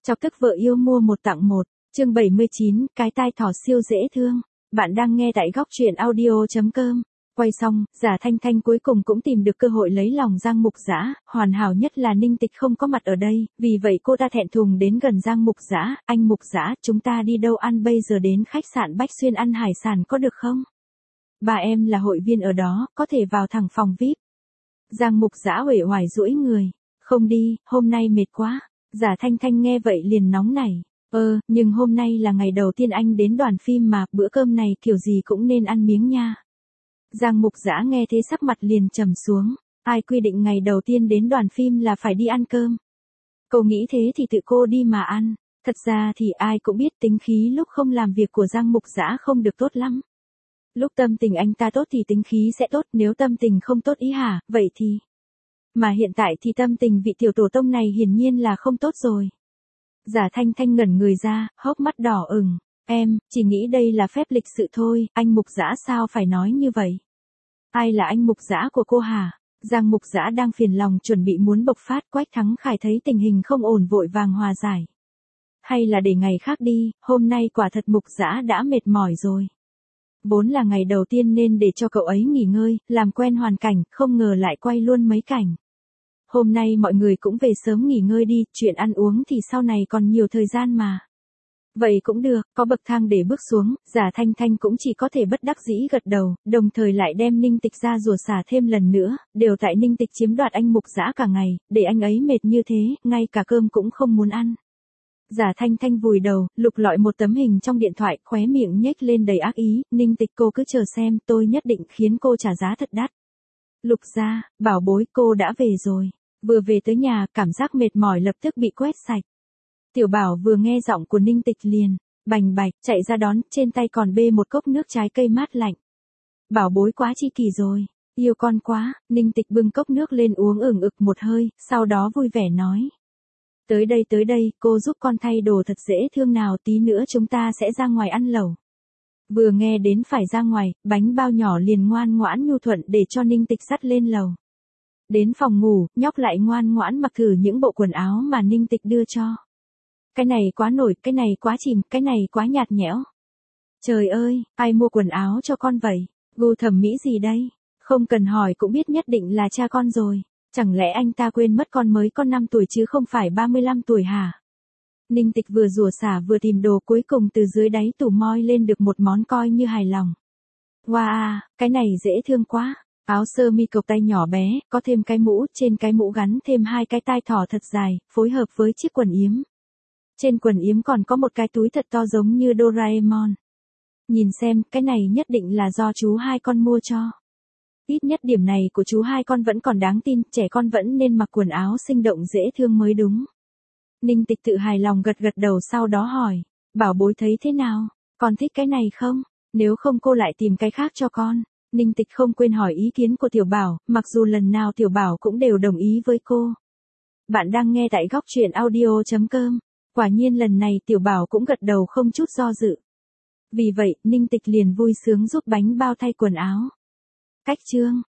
Chọc tức vợ yêu mua một tặng một, chương 79, cái tai thỏ siêu dễ thương. Bạn đang nghe tại góc truyện audio.com. Quay xong, Giả Thanh Thanh cuối cùng cũng tìm được cơ hội lấy lòng Giang Mục Dã, hoàn hảo nhất là Ninh Tịch không có mặt ở đây, vì vậy cô ta thẹn thùng đến gần Giang Mục Dã, anh Mục Dã, chúng ta đi đâu ăn bây giờ, đến khách sạn Bách Xuyên ăn hải sản có được không? Bà em là hội viên ở đó, có thể vào thẳng phòng VIP. Giang Mục Dã uể oải duỗi người, không đi, hôm nay mệt quá. Giả Thanh Thanh nghe vậy liền nóng nảy. Nhưng hôm nay là ngày đầu tiên anh đến đoàn phim mà, bữa cơm này kiểu gì cũng nên ăn miếng nha. Giang Mục Dã nghe thế sắc mặt liền trầm xuống. Ai quy định ngày đầu tiên đến đoàn phim là phải đi ăn cơm? Cô nghĩ thế thì tự cô đi mà ăn. Thật ra thì ai cũng biết tính khí lúc không làm việc của Giang Mục Dã không được tốt lắm. Lúc tâm tình anh ta tốt thì tính khí sẽ tốt, nếu tâm tình không tốt ý hả, vậy thì... Mà hiện tại thì tâm tình vị tiểu tổ tông này hiển nhiên là không tốt rồi. Giả Thanh Thanh ngẩn người ra, hốc mắt đỏ ửng. Em, chỉ nghĩ đây là phép lịch sự thôi, anh Mục Dã sao phải nói như vậy? Ai là anh Mục Dã của cô hả? Giang Mục Dã đang phiền lòng chuẩn bị muốn bộc phát, Quách Thắng Khải thấy tình hình không ổn vội vàng hòa giải. Hay là để ngày khác đi, hôm nay quả thật Mục Dã đã mệt mỏi rồi. Vốn là ngày đầu tiên nên để cho cậu ấy nghỉ ngơi, làm quen hoàn cảnh, không ngờ lại quay luôn mấy cảnh. Hôm nay mọi người cũng về sớm nghỉ ngơi đi, chuyện ăn uống thì sau này còn nhiều thời gian mà. Vậy cũng được, có bậc thang để bước xuống, Giả Thanh Thanh cũng chỉ có thể bất đắc dĩ gật đầu, đồng thời lại đem Ninh Tịch ra rủa xả thêm lần nữa, đều tại Ninh Tịch chiếm đoạt anh Mục Dã cả ngày, để anh ấy mệt như thế, ngay cả cơm cũng không muốn ăn. Giả Thanh Thanh vùi đầu, lục lọi một tấm hình trong điện thoại, khóe miệng nhếch lên đầy ác ý, Ninh Tịch cô cứ chờ xem, tôi nhất định khiến cô trả giá thật đắt. Lục gia, bảo bối, cô đã về rồi. Vừa về tới nhà, cảm giác mệt mỏi lập tức bị quét sạch. Tiểu Bảo vừa nghe giọng của Ninh Tịch liền, bành bạch, chạy ra đón, trên tay còn bê một cốc nước trái cây mát lạnh. Bảo bối quá chi kỷ rồi, yêu con quá, Ninh Tịch bưng cốc nước lên uống ửng ực một hơi, sau đó vui vẻ nói. Tới đây, cô giúp con thay đồ thật dễ thương nào, tí nữa chúng ta sẽ ra ngoài ăn lẩu. Vừa nghe đến phải ra ngoài, bánh bao nhỏ liền ngoan ngoãn nhu thuận để cho Ninh Tịch dắt lên lầu. Đến phòng ngủ, nhóc lại ngoan ngoãn mặc thử những bộ quần áo mà Ninh Tịch đưa cho. Cái này quá nổi, cái này quá chìm, cái này quá nhạt nhẽo. Trời ơi, ai mua quần áo cho con vậy? Gu thẩm mỹ gì đây? Không cần hỏi cũng biết nhất định là cha con rồi. Chẳng lẽ anh ta quên mất con mới có 5 tuổi chứ không phải 35 tuổi hả? Ninh Tịch vừa rủa xả vừa tìm đồ, cuối cùng từ dưới đáy tủ moi lên được một món coi như hài lòng. Wow, cái này dễ thương quá. Áo sơ mi cộc tay nhỏ bé, có thêm cái mũ, trên cái mũ gắn thêm 2 cái tai thỏ thật dài, phối hợp với chiếc quần yếm. Trên quần yếm còn có một cái túi thật to giống như Doraemon. Nhìn xem, cái này nhất định là do chú hai con mua cho. Ít nhất điểm này của chú hai con vẫn còn đáng tin, trẻ con vẫn nên mặc quần áo sinh động dễ thương mới đúng. Ninh Tịch tự hài lòng gật gật đầu, sau đó hỏi, bảo bối thấy thế nào, con thích cái này không? Nếu không cô lại tìm cái khác cho con. Ninh Tịch không quên hỏi ý kiến của Tiểu Bảo, mặc dù lần nào Tiểu Bảo cũng đều đồng ý với cô. Bạn đang nghe tại góc truyện audio.com. Quả nhiên lần này Tiểu Bảo cũng gật đầu không chút do dự. Vì vậy, Ninh Tịch liền vui sướng giúp bánh bao thay quần áo. Cách chương